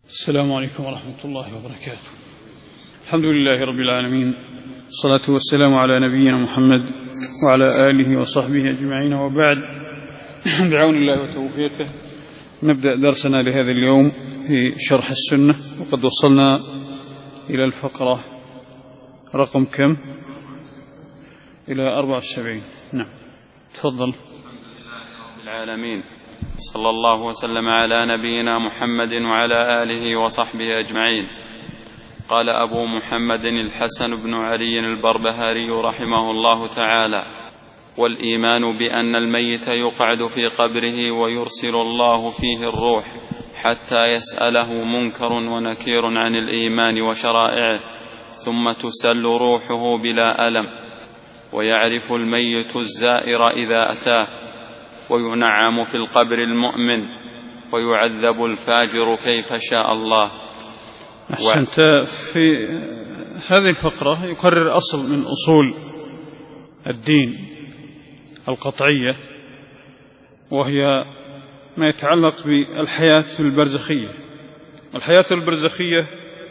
السلام عليكم ورحمة الله وبركاته. الحمد لله رب العالمين، الصلاة والسلام على نبينا محمد وعلى آله وصحبه أجمعين، وبعد. بعون الله وتوفيقه نبدأ درسنا لهذا اليوم في شرح السنة، وقد وصلنا إلى الفقرة رقم كم؟ إلى 74. نعم، تفضل. الحمد لله رب العالمين، صلى الله وسلم على نبينا محمد وعلى آله وصحبه أجمعين. قال أبو محمد الحسن بن علي البربهاري رحمه الله تعالى: والإيمان بأن الميت يقعد في قبره ويرسل الله فيه الروح حتى يسأله منكر ونكير عن الإيمان وشرائعه، ثم تسل روحه بلا ألم، ويعرف الميت الزائر إذا أتاه، وينعم في القبر المؤمن، ويعذب الفاجر كيف شاء الله. أحسنت. في هذه الفقرة يقرر أصل من أصول الدين القطعية، وهي ما يتعلق بالحياة البرزخية. الحياة البرزخية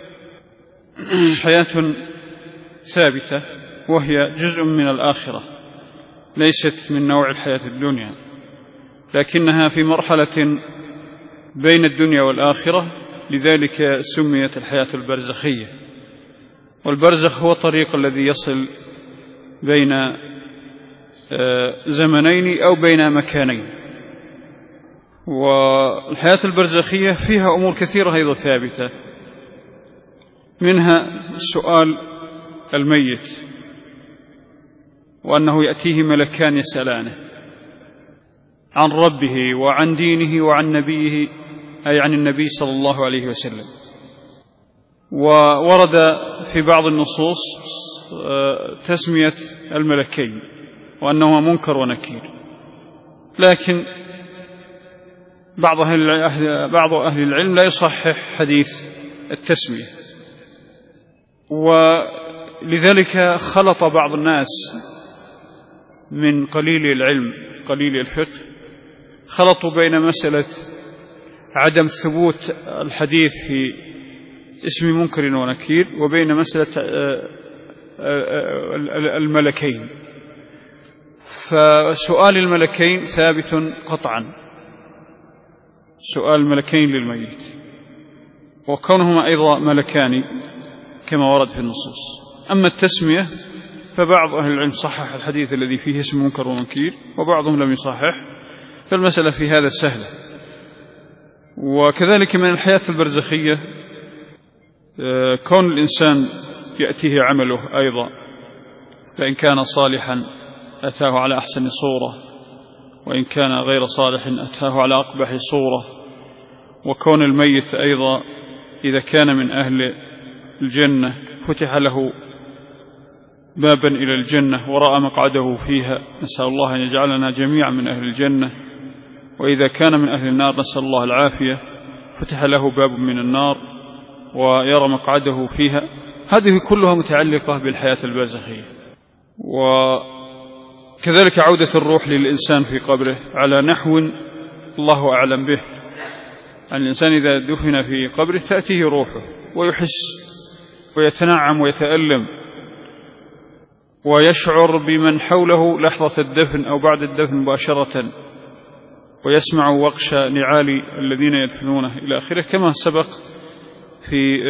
حياة ثابتة، وهي جزء من الآخرة، ليست من نوع الحياة الدنيا، لكنها في مرحلة بين الدنيا والآخرة، لذلك سميت الحياة البرزخية. والبرزخ هو الطريق الذي يصل بين زمنين أو بين مكانين. والحياة البرزخية فيها أمور كثيرة أيضا ثابتة، منها سؤال الميت، وأنه يأتيه ملكان يسألانه عن ربه وعن دينه وعن نبيه، أي عن النبي صلى الله عليه وسلم. وورد في بعض النصوص تسمية الملكين وأنهما منكر ونكير، لكن بعض أهل العلم لا يصحح حديث التسمية، ولذلك خلط بعض الناس من قليل العلم قليل الفقه، خلطوا بين مسألة عدم ثبوت الحديث في اسم منكر ونكير وبين مسألة الملكين. فسؤال الملكين ثابت قطعا، سؤال الملكين للميت، وكونهما أيضا ملكان كما ورد في النصوص. أما التسمية فبعض أهل العلم صحح الحديث الذي فيه اسم منكر ونكير، وبعضهم لم يصحح، فالمسألة في هذا سهلة. وكذلك من الحياة البرزخية كون الإنسان يأتيه عمله أيضا، فإن كان صالحا أتاه على أحسن صورة، وإن كان غير صالح أتاه على أقبح صورة. وكون الميت أيضا إذا كان من أهل الجنة فتح له بابا إلى الجنة ورأى مقعده فيها، نسأل الله أن يجعلنا جميعا من أهل الجنة. وإذا كان من أهل النار نسأل الله العافية، فتح له باب من النار ويرى مقعده فيها. هذه كلها متعلقة بالحياة البرزخية. وكذلك عودة الروح للإنسان في قبره على نحو الله أعلم به. الإنسان إذا دفن في قبره تأتيه روحه ويحس ويتنعم ويتألم، ويشعر بمن حوله لحظة الدفن أو بعد الدفن مباشرة، ويسمع وقش نعال الذين يدفنونه إلى آخره، كما سبق في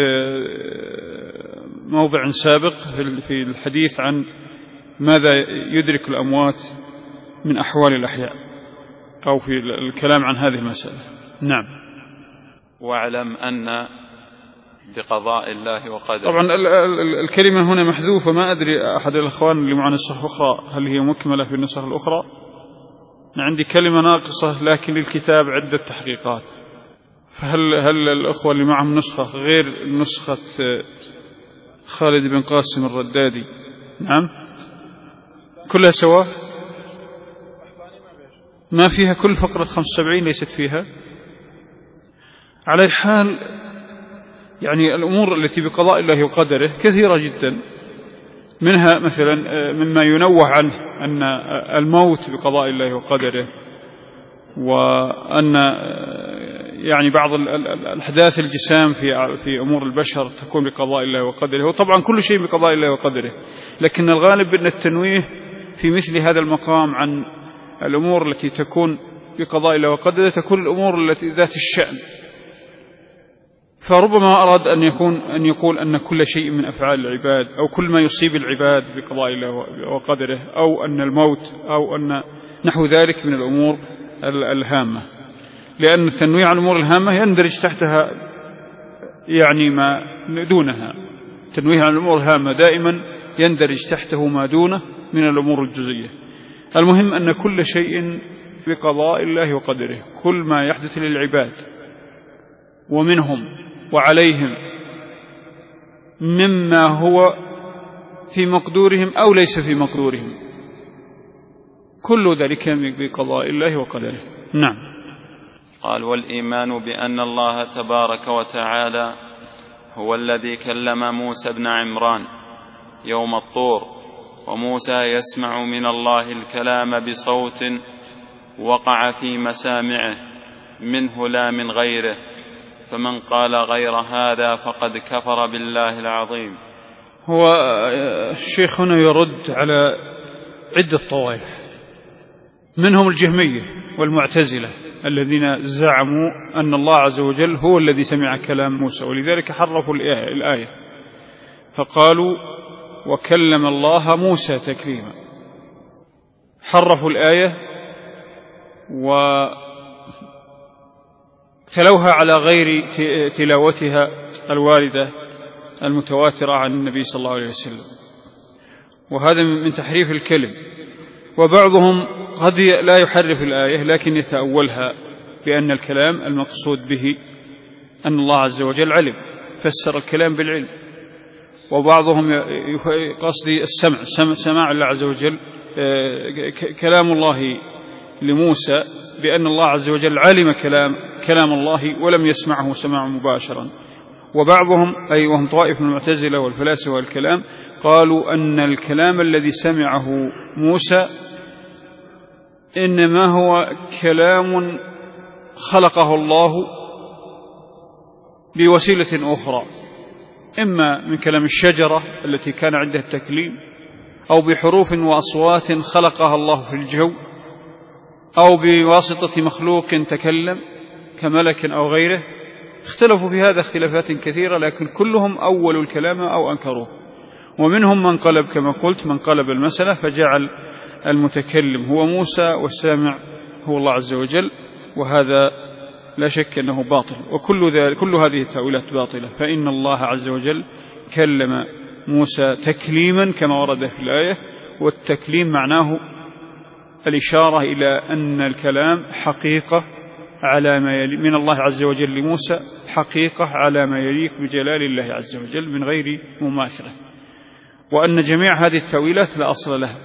موضع سابق في الحديث عن ماذا يدرك الأموات من أحوال الأحياء، أو في الكلام عن هذه المسألة. نعم. واعلم أن بقضاء الله وقدره. طبعا الكلمة هنا محذوفة، ما أدري أحد الأخوان اللي مع نسخ أخرى هل هي مكملة في النسخ الأخرى. عندي كلمة ناقصة، لكن للكتاب عدة تحقيقات، فهل الأخوة اللي معهم نسخة غير نسخة خالد بن قاسم الردادي؟ نعم، كلها سواء، ما فيها كل فقرة 75 ليست فيها. على حال يعني الأمور التي بقضاء الله وقدره كثيرة جدا، منها مثلا مما ينوه عنه أن الموت بقضاء الله وقدره، وأن يعني بعض الأحداث الجسام في أمور البشر تكون بقضاء الله وقدره، وطبعا كل شيء بقضاء الله وقدره، لكن الغالب أن التنويه في مثل هذا المقام عن الأمور التي تكون بقضاء الله وقدره تكون الأمور التي ذات الشأن. فربما أراد أن يقول أن كل شيء من أفعال العباد أو كل ما يصيب العباد بقضاء الله وقدره، أو أن الموت، أو أن نحو ذلك من الأمور الهامة، لأن التنويه عن الأمور الهامة يندرج تحتها يعني ما دونها. التنويه عن الأمور الهامة دائما يندرج تحته ما دونه من الأمور الجزئية. المهم أن كل شيء بقضاء الله وقدره، كل ما يحدث للعباد ومنهم وعليهم مما هو في مقدورهم أو ليس في مقدورهم، كل ذلك بقضاء الله وقدره. نعم. قال: والإيمان بأن الله تبارك وتعالى هو الذي كلم موسى بن عمران يوم الطور، وموسى يسمع من الله الكلام بصوت وقع في مسامعه منه لا من غيره، فمن قال غير هذا فقد كفر بالله العظيم. هو الشيخ هنا يرد على عدة طوائف، منهم الجهمية والمعتزلة الذين زعموا أن الله عز وجل هو الذي سمع كلام موسى، ولذلك حرفوا الآية فقالوا وكلم الله موسى تكليما. حرفوا الآية وتلوها على غير تلاوتها الواردة المتواترة عن النبي صلى الله عليه وسلم، وهذا من تحريف الكلم. وبعضهم قد لا يحرف الآية لكن يتأولها بأن الكلام المقصود به أن الله عز وجل علم، فسر الكلام بالعلم. وبعضهم قصدي سماع الله عز وجل كلام الله لموسى بأن الله عز وجل علم كلام الله ولم يسمعه سماعا مباشرا. وبعضهم أي وهم طائف من المعتزلة والفلاسفة والكلام قالوا أن الكلام الذي سمعه موسى إنما هو كلام خلقه الله بوسيلة أخرى، إما من كلام الشجرة التي كان عندها التكليم، أو بحروف وأصوات خلقها الله في الجو، أو بواسطة مخلوق تكلم كملك أو غيره. اختلفوا في هذا اختلافات كثيرة، لكن كلهم أولوا الكلام أو أنكروه. ومنهم من قلب كما قلت، من قلب المسألة فجعل المتكلم هو موسى والسامع هو الله عز وجل، وهذا لا شك أنه باطل. وكل هذه التأويلات باطلة، فإن الله عز وجل كلم موسى تكليما كما ورد في الآية، والتكليم معناه الإشارة إلى أن الكلام حقيقة على ما يليق من الله عز وجل لموسى، حقيقة على ما يليق بجلال الله عز وجل من غير مماثلة، وأن جميع هذه التأويلات لا أصل لها.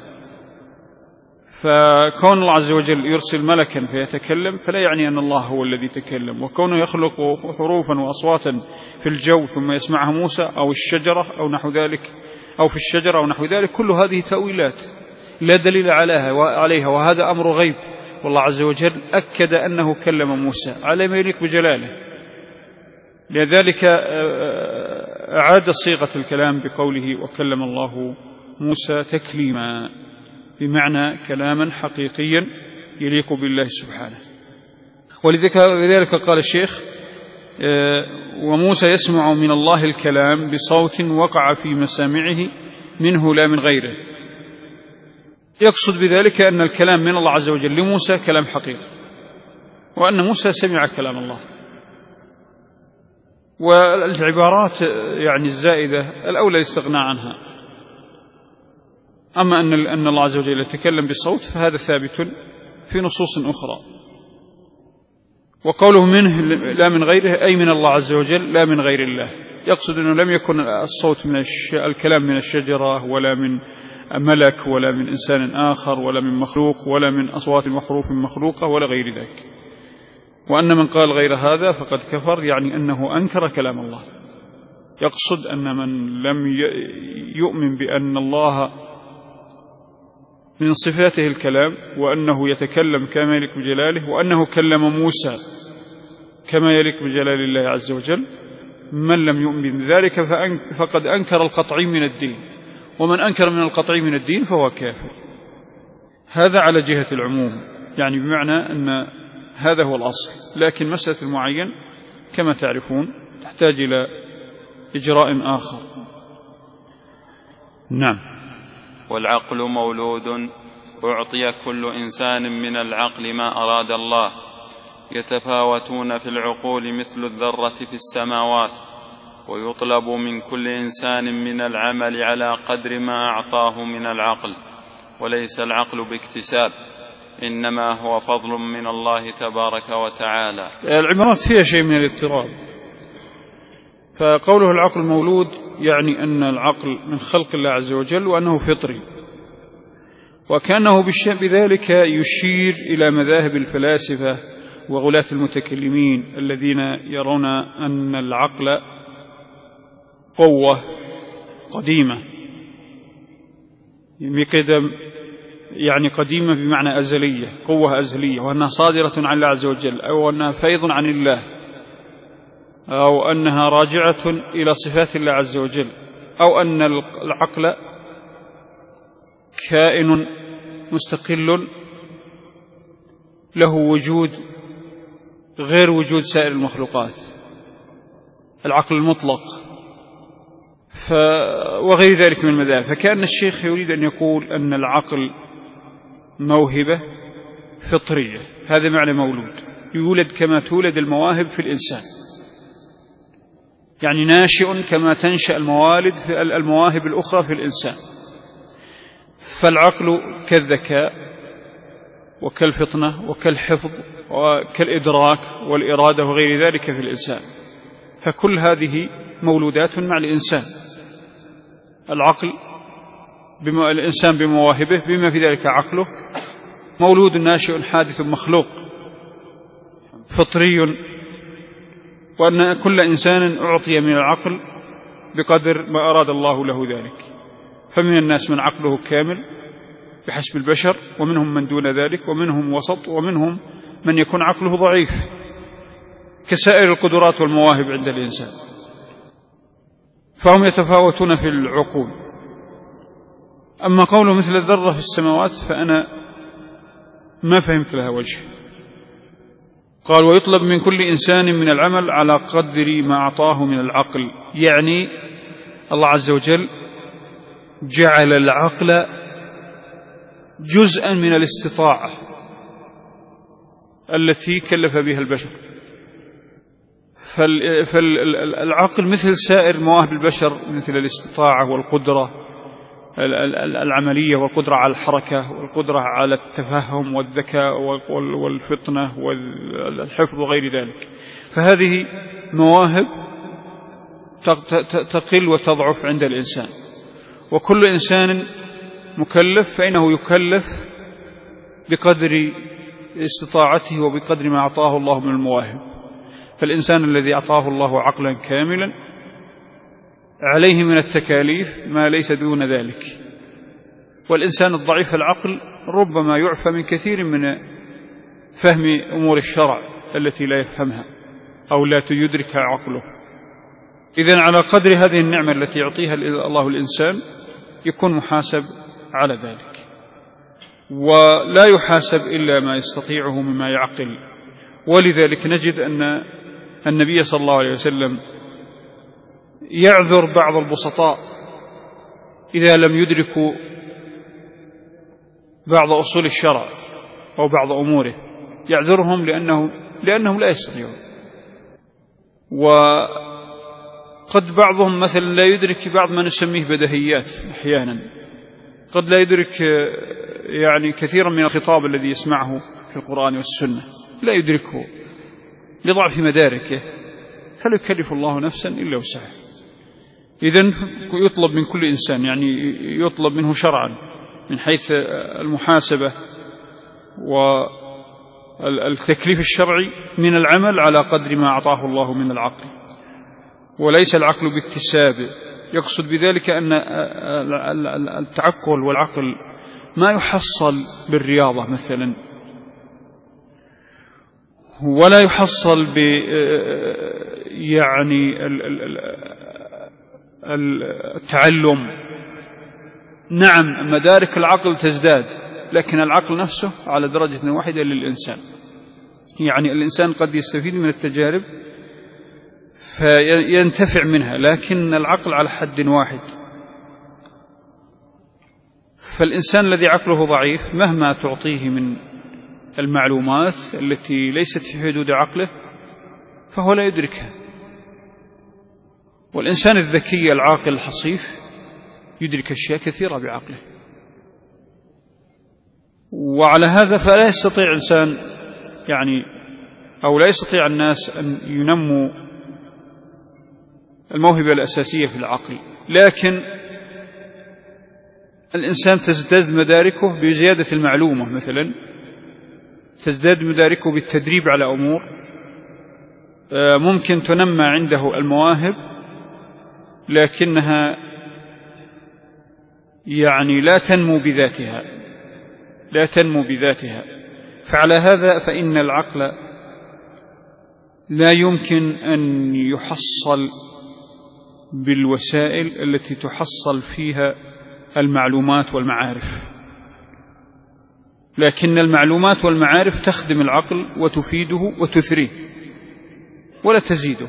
فكون الله عز وجل يرسل ملكا فيتكلم فلا يعني أن الله هو الذي تكلم، وكونه يخلق حروفا وأصواتا في الجو ثم يسمعها موسى أو الشجرة أو نحو ذلك، أو في الشجرة أو نحو ذلك، كل هذه تأويلات لا دليل عليها، وهذا أمر غيب. والله عز وجل أكد أنه كلم موسى على ما يليق بجلاله، لذلك أعاد صيغة الكلام بقوله وكلم الله موسى تكليما، بمعنى كلاما حقيقيا يليق بالله سبحانه. ولذلك قال الشيخ وموسى يسمع من الله الكلام بصوت وقع في مسامعه منه لا من غيره. يقصد بذلك أن الكلام من الله عز وجل لموسى كلام حقيقي، وأن موسى سمع كلام الله. والعبارات يعني الزائدة الأولى يستغنى عنها. أما أن الله عز وجل يتكلم بصوت فهذا ثابت في نصوص أخرى. وقوله منه لا من غيره أي من الله عز وجل لا من غير الله، يقصد أنه لم يكن الصوت من الكلام من الشجرة ولا من ملك ولا من إنسان آخر ولا من مخلوق ولا من أصوات وحروف مخلوقة ولا غير ذلك. وأن من قال غير هذا فقد كفر، يعني أنه أنكر كلام الله. يقصد أن من لم يؤمن بأن الله من صفاته الكلام، وأنه يتكلم كما يليق بجلاله، وأنه كلم موسى كما يليق بجلال الله عز وجل. من لم يؤمن بذلك فقد أنكر القطعي من الدين، ومن أنكر من القطعي من الدين فهو كافر. هذا على جهة العموم، يعني بمعنى أن هذا هو الأصل، لكن مسألة المعين كما تعرفون تحتاج إلى إجراء آخر. نعم. والعقل مولود أعطي كل إنسان من العقل ما أراد الله، يتفاوتون في العقول مثل الذرة في السماوات، ويطلب من كل إنسان من العمل على قدر ما أعطاه من العقل، وليس العقل باكتساب، إنما هو فضل من الله تبارك وتعالى. العبارات فيها شيء من الاضطراب، فقوله العقل مولود يعني أن العقل من خلق الله عز وجل وأنه فطري، وكأنه بذلك يشير إلى مذاهب الفلاسفة وغلاة المتكلمين الذين يرون أن العقل قوة قديمة، يعني قديمة بمعنى أزلية، قوة أزلية، وأنها صادرة عن الله عز وجل، أو أنها فيض عن الله، أو أنها راجعة إلى صفات الله عز وجل، أو أن العقل كائن مستقل له وجود غير وجود سائر المخلوقات، العقل المطلق وغير ذلك من المذاهب. فكأن الشيخ يريد أن يقول أن العقل موهبة فطرية، هذا معنى مولود، يولد كما تولد المواهب في الإنسان، يعني ناشئ كما تنشأ المواهب الأخرى في الإنسان. فالعقل كالذكاء وكالفطنة وكالحفظ وكالإدراك والإرادة وغير ذلك في الإنسان، فكل هذه مولودات مع الإنسان. العقل الإنسان بمواهبه بما في ذلك عقله مولود ناشئ حادث مخلوق فطري، وأن كل إنسان أعطي من العقل بقدر ما أراد الله له ذلك. فمن الناس من عقله كامل بحسب البشر، ومنهم من دون ذلك، ومنهم وسط، ومنهم من يكون عقله ضعيف كسائر القدرات والمواهب عند الإنسان، فهم يتفاوتون في العقول. أما قوله مثل الذرة في السماوات فأنا ما فهمت لها وجه. قال ويطلب من كل إنسان من العمل على قدر ما أعطاه من العقل، يعني الله عز وجل جعل العقل جزءا من الاستطاعة التي كلف بها البشر. فالعقل مثل سائر مواهب البشر، مثل الاستطاعة والقدرة العملية والقدرة على الحركة والقدرة على التفهم والذكاء والفطنة والحفظ وغير ذلك. فهذه مواهب تقل وتضعف عند الإنسان، وكل إنسان مكلف فإنه يكلف بقدر استطاعته وبقدر ما أعطاه الله من المواهب. فالإنسان الذي أعطاه الله عقلا كاملا عليه من التكاليف ما ليس دون ذلك، والإنسان الضعيف العقل ربما يعفى من كثير من فهم أمور الشرع التي لا يفهمها أو لا يدركها عقله. إذن على قدر هذه النعمة التي يعطيها الله الإنسان يكون محاسب على ذلك، ولا يحاسب إلا ما يستطيعه مما يعقل. ولذلك نجد أن النبي صلى الله عليه وسلم يعذر بعض البسطاء إذا لم يدركوا بعض أصول الشرع أو بعض أموره، يعذرهم لأنهم لا يستطيعون. وقد بعضهم مثلا لا يدرك بعض ما نسميه بدهيات، أحيانا قد لا يدرك يعني كثيرا من الخطاب الذي يسمعه في القرآن والسنة لا يدركه لضعف مداركه، فلا يكلف الله نفسا إلا وسعها. إذن يطلب من كل إنسان، يعني يطلب منه شرعا من حيث المحاسبة والتكليف الشرعي من العمل على قدر ما أعطاه الله من العقل، وليس العقل باكتسابه. يقصد بذلك أن التعقل والعقل ما يحصل بالرياضة مثلا، ولا يحصل ب يعني التعلم. نعم مدارك العقل تزداد، لكن العقل نفسه على درجة واحدة للإنسان. يعني الإنسان قد يستفيد من التجارب فينتفع منها، لكن العقل على حد واحد. فالإنسان الذي عقله ضعيف مهما تعطيه من المعلومات التي ليست في حدود عقله فهو لا يدركها. والإنسان الذكي العاقل الحصيف يدرك أشياء كثيرة بعقله. وعلى هذا فلا يستطيع إنسان يعني أو لا يستطيع الناس أن ينموا الموهبة الأساسية في العقل، لكن الإنسان تزداد مداركه بزيادة المعلومة، مثلا تزداد مداركه بالتدريب على أمور، ممكن تنمى عنده المواهب لكنها يعني لا تنمو بذاتها. فعلى هذا فإن العقل لا يمكن أن يحصل بالوسائل التي تحصل فيها المعلومات والمعارف، لكن المعلومات والمعارف تخدم العقل وتفيده وتثريه ولا تزيده.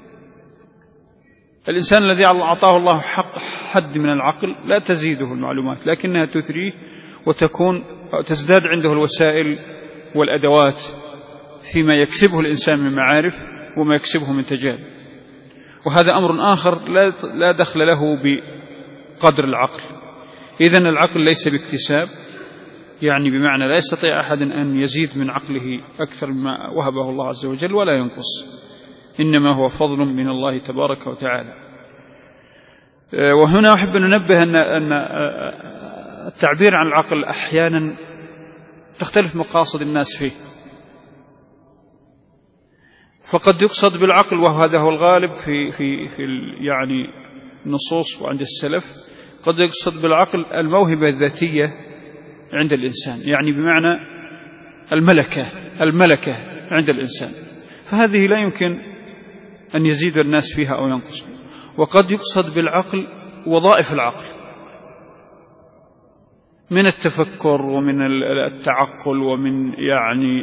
الإنسان الذي أعطاه الله حد من العقل لا تزيده المعلومات، لكنها تثريه وتزداد عنده الوسائل والأدوات فيما يكسبه الإنسان من معارف وما يكسبه من تجارب. وهذا أمر آخر لا دخل له بقدر العقل. إذن العقل ليس باكتساب، يعني بمعنى لا يستطيع أحد أن يزيد من عقله أكثر مما وهبه الله عز وجل ولا ينقص، إنما هو فضل من الله تبارك وتعالى. وهنا أحب أن ننبه أن التعبير عن العقل أحيانا تختلف مقاصد الناس فيه. فقد يقصد بالعقل، وهذا هو الغالب في يعني النصوص وعند السلف، قد يقصد بالعقل الموهبة الذاتية عند الإنسان، يعني بمعنى الملكة عند الإنسان، فهذه لا يمكن أن يزيد الناس فيها أو ينقص. وقد يقصد بالعقل وظائف العقل من التفكر ومن التعقل ومن يعني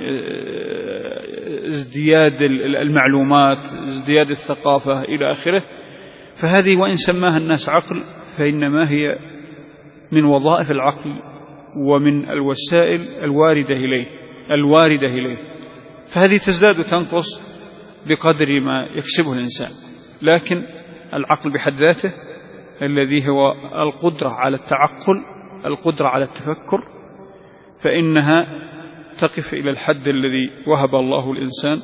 ازدياد المعلومات، ازدياد الثقافة إلى آخره. فهذه وإن سماها الناس عقل فإنما هي من وظائف العقل ومن الوسائل الواردة إليه، فهذه تزداد وتنقص بقدر ما يكسبه الإنسان. لكن العقل بحد ذاته الذي هو القدرة على التعقل، القدرة على التفكر، فإنها تقف إلى الحد الذي وهب الله الإنسان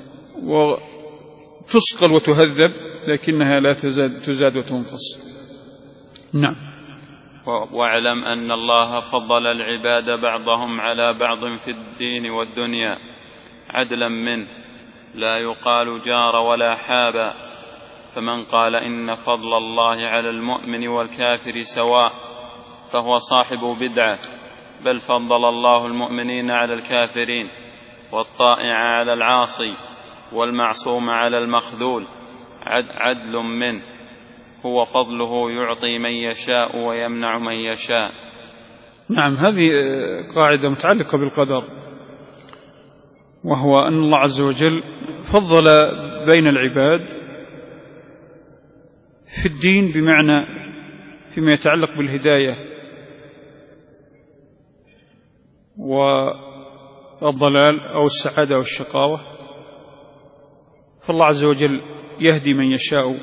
وتسقل وتهذب، لكنها لا تزاد وتنقص. نعم. واعلم أن الله فضل العباد بعضهم على بعض في الدين والدنيا عدلا منه، لا يقال جار ولا حابا. فمن قال إن فضل الله على المؤمن والكافر سواء فهو صاحب بدعة، بل فضل الله المؤمنين على الكافرين، والطائع على العاصي، والمعصوم على المخذول عدل منه، هو فضله يعطي من يشاء ويمنع من يشاء. نعم، هذه قاعدة متعلقة بالقدر، وهو أن الله عز وجل فضل بين العباد في الدين، بمعنى فيما يتعلق بالهداية والضلال أو السعادة والشقاوة، فالله عز وجل يهدي من يشاء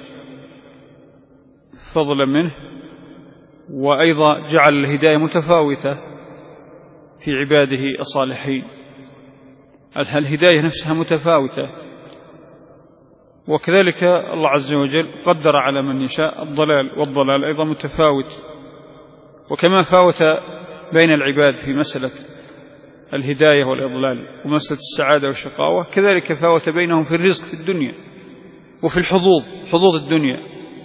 فضلا منه، وأيضا جعل الهداية متفاوتة في عباده الصالحين، الهداية نفسها متفاوتة. وكذلك الله عز وجل قدر على من يشاء الضلال، والضلال أيضا متفاوت. وكما فاوت بين العباد في مسألة الهداية والإضلال ومسألة السعادة والشقاوة، كذلك فاوت بينهم في الرزق في الدنيا وفي حظوظ الدنيا،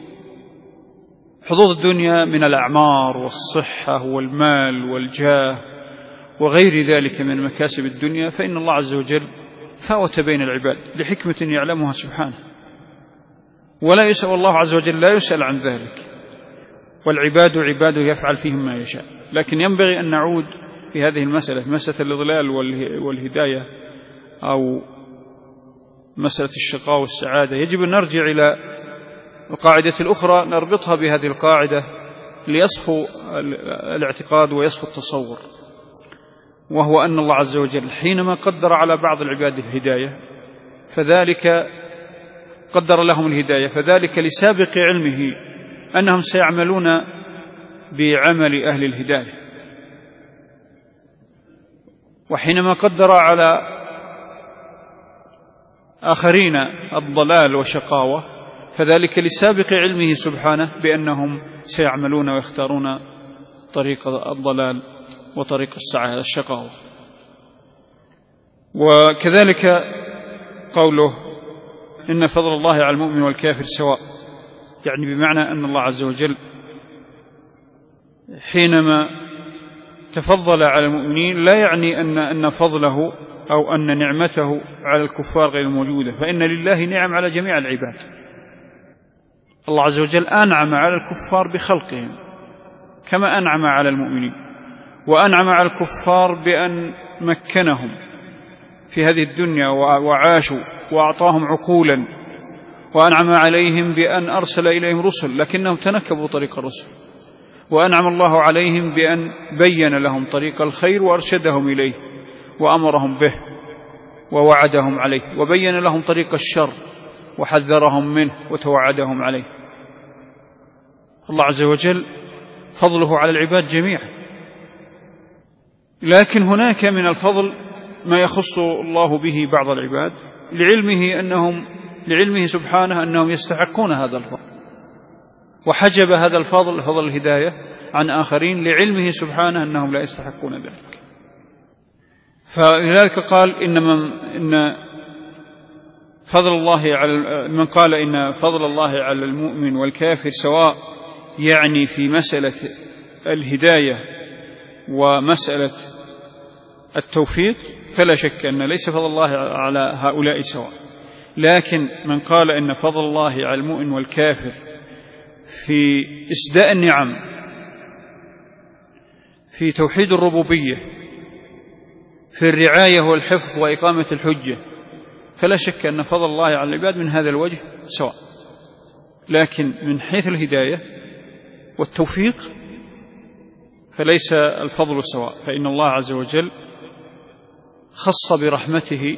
حظوظ الدنيا من الأعمار والصحة والمال والجاه وغير ذلك من مكاسب الدنيا. فإن الله عز وجل فاوت بين العباد لحكمة يعلمها سبحانه، ولا يسأل الله عز وجل، لا يسأل عن ذلك، والعباد عباده يفعل فيهم ما يشاء. لكن ينبغي أن نعود في هذه المسألة، مسألة الإضلال والهداية أو مسألة الشقاء والسعادة، يجب أن نرجع إلى القاعدة الأخرى نربطها بهذه القاعدة ليصفو الاعتقاد ويصفو التصور، وهو أن الله عز وجل حينما قدر على بعض العباد الهداية فذلك قدر لهم الهداية فذلك لسابق علمه أنهم سيعملون بعمل أهل الهداية، وحينما قدر على آخرين الضلال والشقاوة فذلك لسابق علمه سبحانه بأنهم سيعملون ويختارون طريق الضلال وطريق الشقاوة. وكذلك قوله إن فضل الله على المؤمن والكافر سواء، يعني بمعنى أن الله عز وجل حينما تفضل على المؤمنين لا يعني أن فضله أو أن نعمته على الكفار غير موجودة، فإن لله نعم على جميع العباد. الله عز وجل أنعم على الكفار بخلقهم كما أنعم على المؤمنين، وأنعم على الكفار بأن مكنهم في هذه الدنيا وعاشوا وأعطاهم عقولا، وأنعم عليهم بأن أرسل إليهم رسل لكنهم تنكبوا طريق الرسل، وأنعم الله عليهم بأن بين لهم طريق الخير وأرشدهم إليه وأمرهم به ووعدهم عليه، وبين لهم طريق الشر وحذرهم منه وتوعدهم عليه. الله عز وجل فضله على العباد جميعا، لكن هناك من الفضل ما يخص الله به بعض العباد لعلمه سبحانه أنهم يستحقون هذا الفضل، وحجب هذا الفضل فضل الهداية عن آخرين لعلمه سبحانه أنهم لا يستحقون ذلك. فلذلك قال إن فضل الله على من قال إن فضل الله على المؤمن والكافر سواء، يعني في مسألة الهداية ومسألة التوفيق، فلا شك أن ليس فضل الله على هؤلاء سواء. لكن من قال إن فضل الله على المؤمن والكافر في إسداء النعم، في توحيد الربوبية، في الرعاية والحفظ وإقامة الحجة، فلا شك أن فضل الله على العباد من هذا الوجه سواء. لكن من حيث الهداية والتوفيق فليس الفضل سواء، فإن الله عز وجل خص برحمته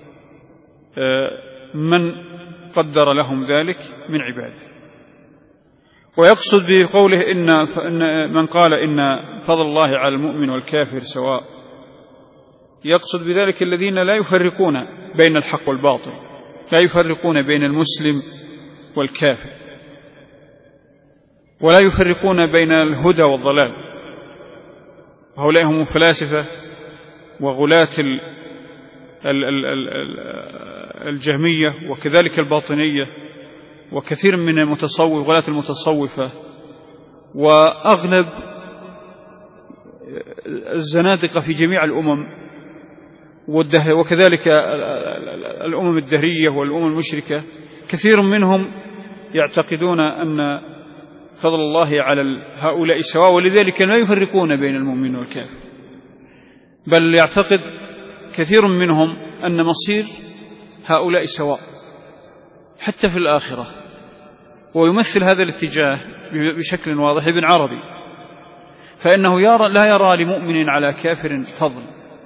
من قدر لهم ذلك من عباده. ويقصد بقوله إن من قال إن فضل الله على المؤمن والكافر سواء، يقصد بذلك الذين لا يفرقون بين الحق والباطل، لا يفرقون بين المسلم والكافر، ولا يفرقون بين الهدى والضلال. هؤلاء هم الفلاسفة وغلاة الجهمية وكذلك الباطنية وكثير من غلاة المتصوفة وأغلب الزنادقة في جميع الأمم وكذلك الأمم الدهرية والأمم المشركة، كثير منهم يعتقدون أن فضل الله على هؤلاء سواء، ولذلك لا يفرقون بين المؤمن والكافر، بل يعتقد كثير منهم أن مصير هؤلاء سواء حتى في الآخرة. ويمثل هذا الاتجاه بشكل واضح ابن عربي، فإنه لا يرى لمؤمن على كافر فضل،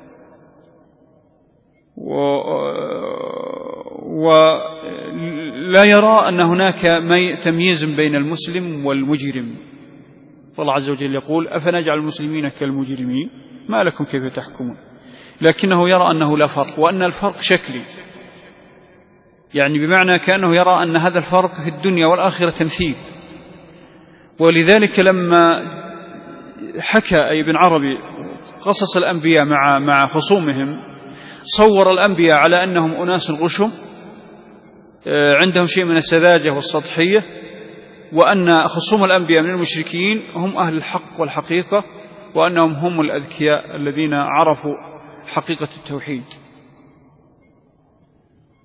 ولا يرى أن هناك تمييز بين المسلم والمجرم. والله عز وجل يقول أفنجعل المسلمين كالمجرمين ما لكم كيف تحكمون، لكنه يرى أنه لا فرق، وأن الفرق شكلي، يعني بمعنى كأنه يرى أن هذا الفرق في الدنيا والآخرة تمثيل. ولذلك لما حكى أي ابن عربي قصص الأنبياء مع خصومهم، صور الأنبياء على أنهم أناس غشم عندهم شيء من السذاجة والسطحية، وأن خصوم الأنبياء من المشركين هم أهل الحق والحقيقة، وأنهم هم الأذكياء الذين عرفوا حقيقة التوحيد.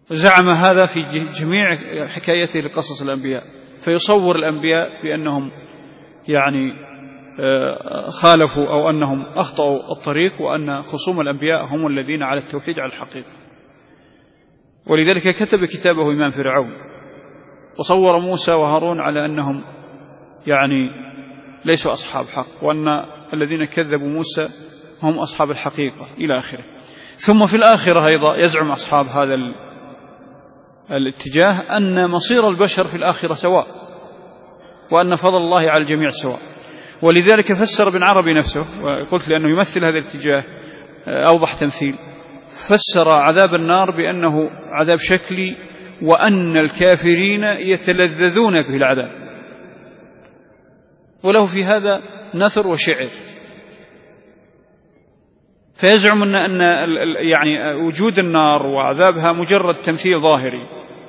زعم هذا في جميع حكايته لقصص الأنبياء، فيصور الأنبياء بأنهم يعني خالفوا أو أنهم أخطأوا الطريق، وأن خصوم الأنبياء هم الذين على التوحيد على الحقيقة. ولذلك كتب كتابه إمام فرعون، وصور موسى وهارون على أنهم يعني ليسوا أصحاب حق، وأن الذين كذبوا موسى هم أصحاب الحقيقة إلى آخره. ثم في الآخرة أيضا يزعم أصحاب هذا الاتجاه أن مصير البشر في الآخرة سواء، وأن فضل الله على الجميع سواء. ولذلك فسر ابن عربي نفسه، وقلت لأنه يمثل هذا الاتجاه أوضح تمثيل، فسر عذاب النار بأنه عذاب شكلي، وأن الكافرين يتلذذون به العذاب، وله في هذا نثر وشعر. فيزعم أن يعني وجود النار وعذابها مجرد تمثيل ظاهري،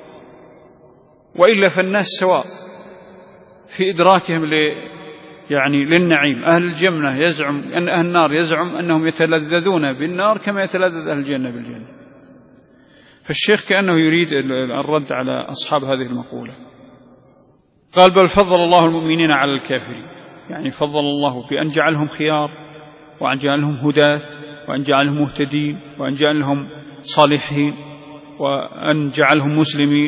وإلا فالناس سواء في إدراكهم يعني للنعيم. أهل الجنة يزعم أن أهل النار يزعم أنهم يتلذذون بالنار كما يتلذذ أهل الجنة بالجنة. فالشيخ كأنه يريد الرد على أصحاب هذه المقولة. قال: بل فضل الله المؤمنين على الكافرين، يعني فضل الله بأن جعلهم خيار، وأن جعلهم هداة، وأن جعلهم مهتدين، وأن جعلهم صالحين، وأن جعلهم مسلمين.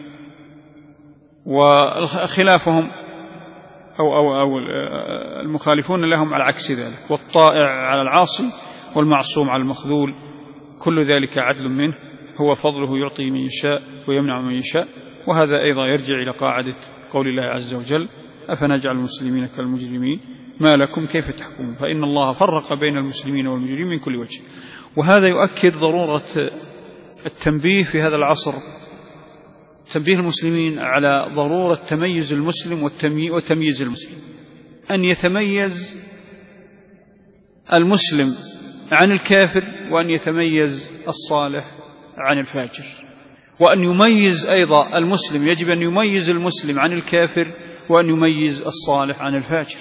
وخلافهم أو المخالفون لهم على عكس ذلك، والطائع على العاصي والمعصوم على المخذول، كل ذلك عدل منه، هو فضله يعطي من يشاء ويمنع من يشاء. وهذا أيضا يرجع إلى قاعدة قول الله عز وجل: أفنجعل المسلمين كالمجرمين ما لكم كيف تحكمون، فإن الله فرق بين المسلمين والمجرمين من كل وجه. وهذا يؤكد ضرورة التنبيه في هذا العصر، تنبيه المسلمين على ضرورة تميز المسلم وتمييز المسلم، أن يتميز المسلم عن الكافر، وأن يتميز الصالح عن الفاجر، وأن يميز أيضا المسلم، يجب أن يميز المسلم عن الكافر، وأن يميز الصالح عن الفاجر،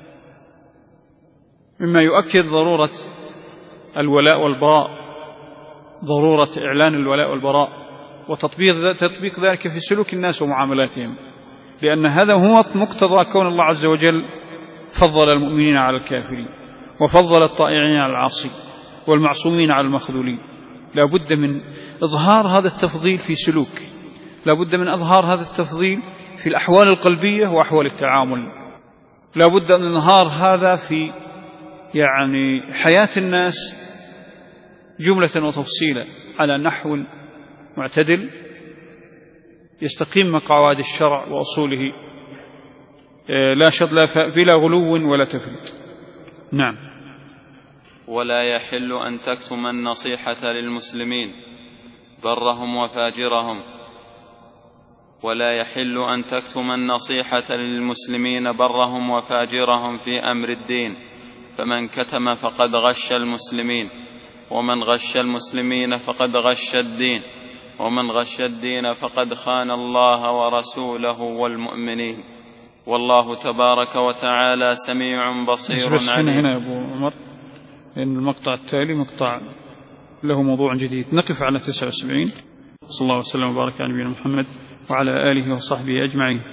مما يؤكد ضرورة الولاء والبراء، ضرورة إعلان الولاء والبراء، وتطبيق ذلك في سلوك الناس ومعاملاتهم، لأن هذا هو مقتضى كون الله عز وجل فضل المؤمنين على الكافرين، وفضل الطائعين على العاصي، والمعصومين على المخذولين. لا بد من إظهار هذا التفضيل في سلوك، لا بد من إظهار هذا التفضيل في الأحوال القلبية وأحوال التعامل، لا بد من إظهار هذا في يعني حياة الناس جملة وتفصيلا على نحو معتدل يستقيم مع قواعد الشرع وأصوله، لا شطل بلا غلو ولا تفريط. نعم. ولا يحل أن تكتم النصيحة للمسلمين برهم وفاجرهم، ولا يحل أن تكتم النصيحة للمسلمين برهم وفاجرهم في أمر الدين، فمن كتم فقد غش المسلمين، ومن غش المسلمين فقد غش الدين، ومن غش الدين فقد خان الله ورسوله والمؤمنين، والله تبارك وتعالى سميع بصير عليم. هنا يا أبو عمر، لأن المقطع التالي مقطع له موضوع جديد، نقف على 79. صلى الله وسلم وبارك على نبينا محمد وعلى آله وصحبه أجمعين.